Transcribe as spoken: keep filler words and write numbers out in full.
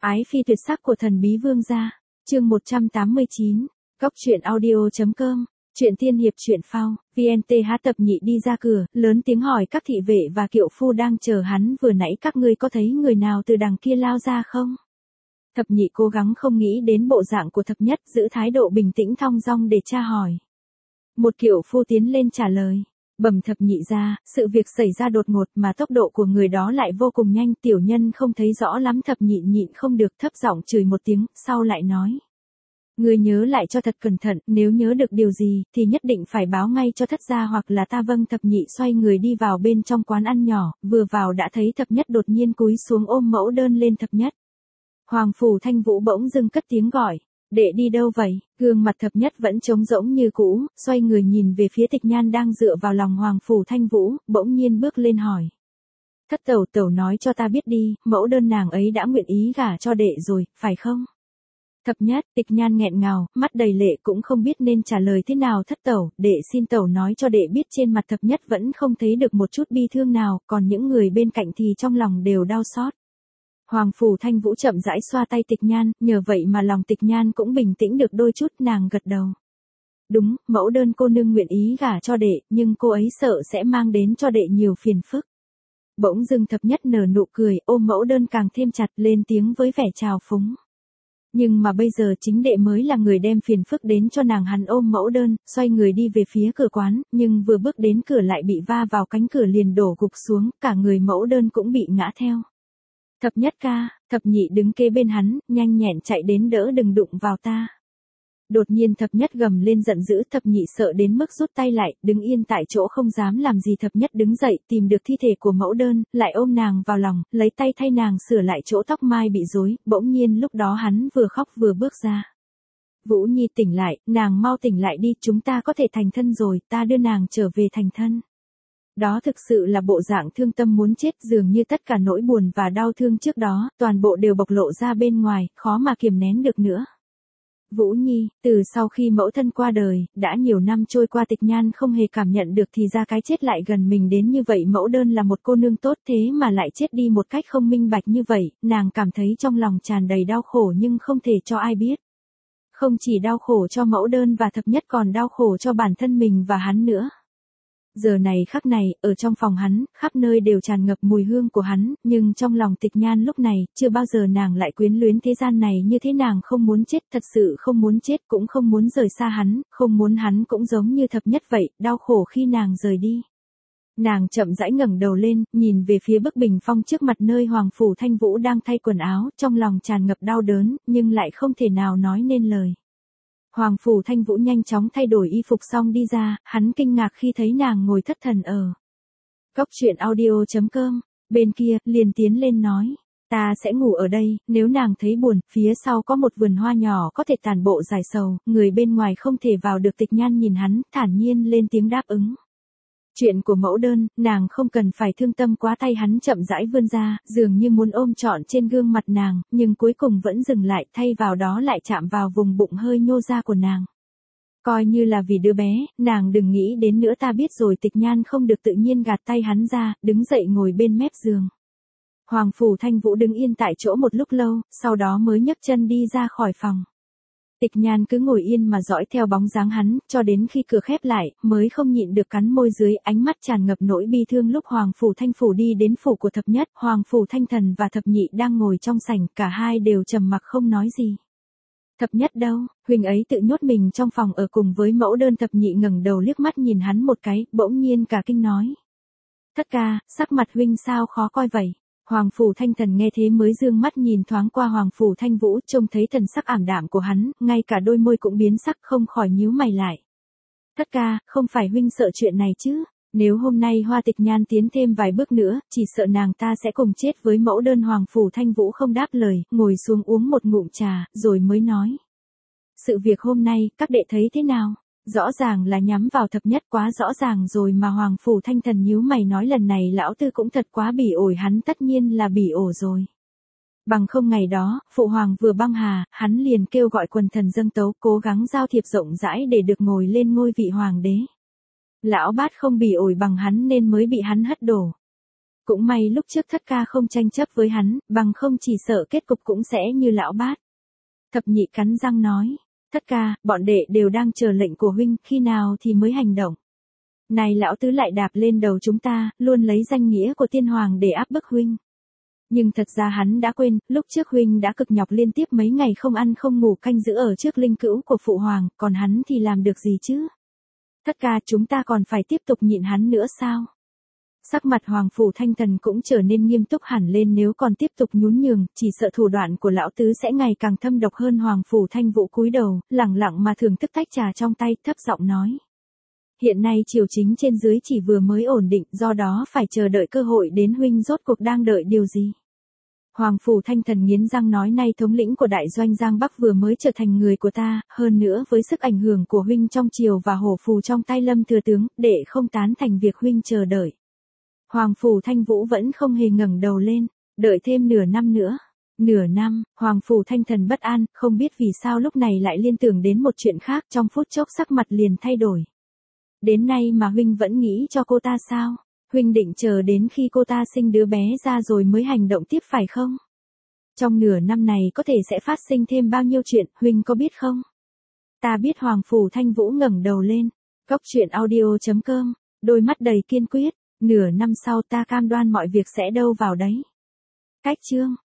Ái phi tuyệt sắc của thần bí vương gia. Chương một trăm tám mươi chín. Góc truyện audio.com. Truyện tiên hiệp truyện phao. vê en tê hát Tập Nhị đi ra cửa, lớn tiếng hỏi các thị vệ và kiệu phu đang chờ hắn, vừa nãy các ngươi có thấy người nào từ đằng kia lao ra không? Thập Nhị cố gắng không nghĩ đến bộ dạng của Thập Nhất, giữ thái độ bình tĩnh thong dong để tra hỏi. Một kiệu phu tiến lên trả lời. Bẩm Thập Nhị ra, sự việc xảy ra đột ngột mà tốc độ của người đó lại vô cùng nhanh, tiểu nhân không thấy rõ lắm. Thập Nhị nhịn không được thấp giọng chửi một tiếng, sau lại nói. Ngươi nhớ lại cho thật cẩn thận, nếu nhớ được điều gì, thì nhất định phải báo ngay cho thất gia hoặc là ta. Vâng. Thập Nhị xoay người đi vào bên trong quán ăn nhỏ, vừa vào đã thấy Thập Nhất đột nhiên cúi xuống ôm mẫu đơn lên. Thập Nhất. Hoàng Phủ Thanh Vũ bỗng dưng cất tiếng gọi. Đệ đi đâu vậy? Gương mặt Thập Nhất vẫn trống rỗng như cũ, xoay người nhìn về phía Tịch Nhan đang dựa vào lòng Hoàng Phủ Thanh Vũ, bỗng nhiên bước lên hỏi. Thất tẩu tẩu nói cho ta biết đi, mẫu đơn nàng ấy đã nguyện ý gả cho đệ rồi, phải không? Thập Nhất. Tịch Nhan nghẹn ngào, mắt đầy lệ cũng không biết nên trả lời thế nào. Thất tẩu, đệ xin tẩu nói cho đệ biết. Trên mặt Thập Nhất vẫn không thấy được một chút bi thương nào, còn những người bên cạnh thì trong lòng đều đau xót. Hoàng Phủ Thanh Vũ chậm rãi xoa tay Tịch Nhan, nhờ vậy mà lòng Tịch Nhan cũng bình tĩnh được đôi chút. Nàng gật đầu. Đúng, mẫu đơn cô nương nguyện ý gả cho đệ, nhưng cô ấy sợ sẽ mang đến cho đệ nhiều phiền phức. Bỗng dưng Thập Nhất nở nụ cười, ôm mẫu đơn càng thêm chặt, lên tiếng với vẻ trào phúng. Nhưng mà bây giờ chính đệ mới là người đem phiền phức đến cho nàng. Hắn ôm mẫu đơn, xoay người đi về phía cửa quán, nhưng vừa bước đến cửa lại bị va vào cánh cửa liền đổ gục xuống, cả người mẫu đơn cũng bị ngã theo. Thập Nhất ca. Thập Nhị đứng kế bên hắn, nhanh nhẹn chạy đến đỡ. Đừng đụng vào ta. Đột nhiên Thập Nhất gầm lên giận dữ. Thập Nhị sợ đến mức rút tay lại, đứng yên tại chỗ không dám làm gì. Thập Nhất đứng dậy, tìm được thi thể của mẫu đơn, lại ôm nàng vào lòng, lấy tay thay nàng sửa lại chỗ tóc mai bị rối. Bỗng nhiên lúc đó hắn vừa khóc vừa bước ra. Vũ Nhi tỉnh lại, nàng mau tỉnh lại đi, chúng ta có thể thành thân rồi, ta đưa nàng trở về thành thân. Đó thực sự là bộ dạng thương tâm muốn chết, dường như tất cả nỗi buồn và đau thương trước đó, toàn bộ đều bộc lộ ra bên ngoài, khó mà kiềm nén được nữa. Vũ Nhi, từ sau khi mẫu thân qua đời, đã nhiều năm trôi qua. Tịch Nhan không hề cảm nhận được thì ra cái chết lại gần mình đến như vậy. Mẫu đơn là một cô nương tốt thế mà lại chết đi một cách không minh bạch như vậy, nàng cảm thấy trong lòng tràn đầy đau khổ nhưng không thể cho ai biết. Không chỉ đau khổ cho mẫu đơn và Thập Nhất còn đau khổ cho bản thân mình và hắn nữa. Giờ này khắc này, ở trong phòng hắn, khắp nơi đều tràn ngập mùi hương của hắn, nhưng trong lòng Tịch Nhan lúc này, chưa bao giờ nàng lại quyến luyến thế gian này như thế. Nàng không muốn chết, thật sự không muốn chết, cũng không muốn rời xa hắn, không muốn hắn cũng giống như Thập Nhất vậy, đau khổ khi nàng rời đi. Nàng chậm rãi ngẩng đầu lên, nhìn về phía bức bình phong trước mặt nơi Hoàng Phủ Thanh Vũ đang thay quần áo, trong lòng tràn ngập đau đớn, nhưng lại không thể nào nói nên lời. Hoàng Phủ Thanh Vũ nhanh chóng thay đổi y phục xong đi ra, hắn kinh ngạc khi thấy nàng ngồi thất thần ở. Góc truyện audio.com, bên kia, liền tiến lên nói. Ta sẽ ngủ ở đây, nếu nàng thấy buồn, phía sau có một vườn hoa nhỏ có thể tản bộ giải sầu, người bên ngoài không thể vào được. Tịch Nhan nhìn hắn, thản nhiên lên tiếng đáp ứng. Chuyện của mẫu đơn, nàng không cần phải thương tâm quá. Tay hắn chậm rãi vươn ra, dường như muốn ôm trọn trên gương mặt nàng, nhưng cuối cùng vẫn dừng lại, thay vào đó lại chạm vào vùng bụng hơi nhô ra của nàng. Coi như là vì đứa bé, nàng đừng nghĩ đến nữa, ta biết rồi. Tịch Nhan không được tự nhiên gạt tay hắn ra, đứng dậy ngồi bên mép giường. Hoàng Phủ Thanh Vũ đứng yên tại chỗ một lúc lâu, sau đó mới nhấc chân đi ra khỏi phòng. Tịch Nhan cứ ngồi yên mà dõi theo bóng dáng hắn, cho đến khi cửa khép lại, mới không nhịn được cắn môi dưới, ánh mắt tràn ngập nỗi bi thương. Lúc Hoàng Phủ Thanh Phủ đi đến phủ của Thập Nhất, Hoàng Phủ Thanh Thần và Thập Nhị đang ngồi trong sảnh, cả hai đều trầm mặc không nói gì. Thập Nhất đâu, huynh ấy tự nhốt mình trong phòng ở cùng với mẫu đơn. Thập Nhị ngẩng đầu liếc mắt nhìn hắn một cái, bỗng nhiên cả kinh nói. Thất ca, sắc mặt huynh sao khó coi vậy? Hoàng Phủ Thanh Thần nghe thế mới dương mắt nhìn thoáng qua Hoàng Phủ Thanh Vũ, trông thấy thần sắc ảm đạm của hắn, ngay cả đôi môi cũng biến sắc, không khỏi nhíu mày lại. Thất ca, không phải huynh sợ chuyện này chứ? Nếu hôm nay Hoa Tịch Nhan tiến thêm vài bước nữa, chỉ sợ nàng ta sẽ cùng chết với mẫu đơn. Hoàng Phủ Thanh Vũ không đáp lời, ngồi xuống uống một ngụm trà, rồi mới nói. Sự việc hôm nay, các đệ thấy thế nào? Rõ ràng là nhắm vào Thập Nhất, quá rõ ràng rồi mà. Hoàng Phủ Thanh Thần nhíu mày nói, lần này lão tư cũng thật quá bỉ ổi. Hắn tất nhiên là bỉ ổi rồi. Bằng không ngày đó, phụ hoàng vừa băng hà, hắn liền kêu gọi quần thần dâng tấu, cố gắng giao thiệp rộng rãi để được ngồi lên ngôi vị hoàng đế. Lão bát không bỉ ổi bằng hắn nên mới bị hắn hất đổ. Cũng may lúc trước thất ca không tranh chấp với hắn, bằng không chỉ sợ kết cục cũng sẽ như lão bát. Thập nhị cắn răng nói, thất ca, bọn đệ đều đang chờ lệnh của huynh, khi nào thì mới hành động. Này lão tứ lại đạp lên đầu chúng ta, luôn lấy danh nghĩa của tiên hoàng để áp bức huynh. Nhưng thật ra hắn đã quên, lúc trước huynh đã cực nhọc liên tiếp mấy ngày không ăn không ngủ canh giữ ở trước linh cữu của phụ hoàng, còn hắn thì làm được gì chứ? Thất ca, chúng ta còn phải tiếp tục nhịn hắn nữa sao? Sắc mặt Hoàng Phủ Thanh Thần cũng trở nên nghiêm túc hẳn lên, nếu còn tiếp tục nhún nhường, chỉ sợ thủ đoạn của lão tứ sẽ ngày càng thâm độc hơn. Hoàng Phủ Thanh Vũ cúi đầu, lẳng lặng mà thưởng thức tách trà trong tay, thấp giọng nói. Hiện nay triều chính trên dưới chỉ vừa mới ổn định, do đó phải chờ đợi cơ hội đến, huynh rốt cuộc đang đợi điều gì? Hoàng Phủ Thanh Thần nghiến răng nói, nay thống lĩnh của đại doanh Giang Bắc vừa mới trở thành người của ta, hơn nữa với sức ảnh hưởng của huynh trong triều và hổ phù trong tay Lâm thừa tướng, để không tán thành việc huynh chờ đợi. Hoàng Phủ Thanh Vũ vẫn không hề ngẩng đầu lên, đợi thêm nửa năm nữa. Nửa năm, Hoàng Phủ Thanh Thần bất an, không biết vì sao lúc này lại liên tưởng đến một chuyện khác, trong phút chốc sắc mặt liền thay đổi. Đến nay mà huynh vẫn nghĩ cho cô ta sao? Huynh định chờ đến khi cô ta sinh đứa bé ra rồi mới hành động tiếp phải không? Trong nửa năm này có thể sẽ phát sinh thêm bao nhiêu chuyện, huynh có biết không? Ta biết. Hoàng Phủ Thanh Vũ ngẩng đầu lên. Cốc truyện audio chấm com, đôi mắt đầy kiên quyết. Nửa năm sau ta cam đoan mọi việc sẽ đâu vào đấy. Cách chương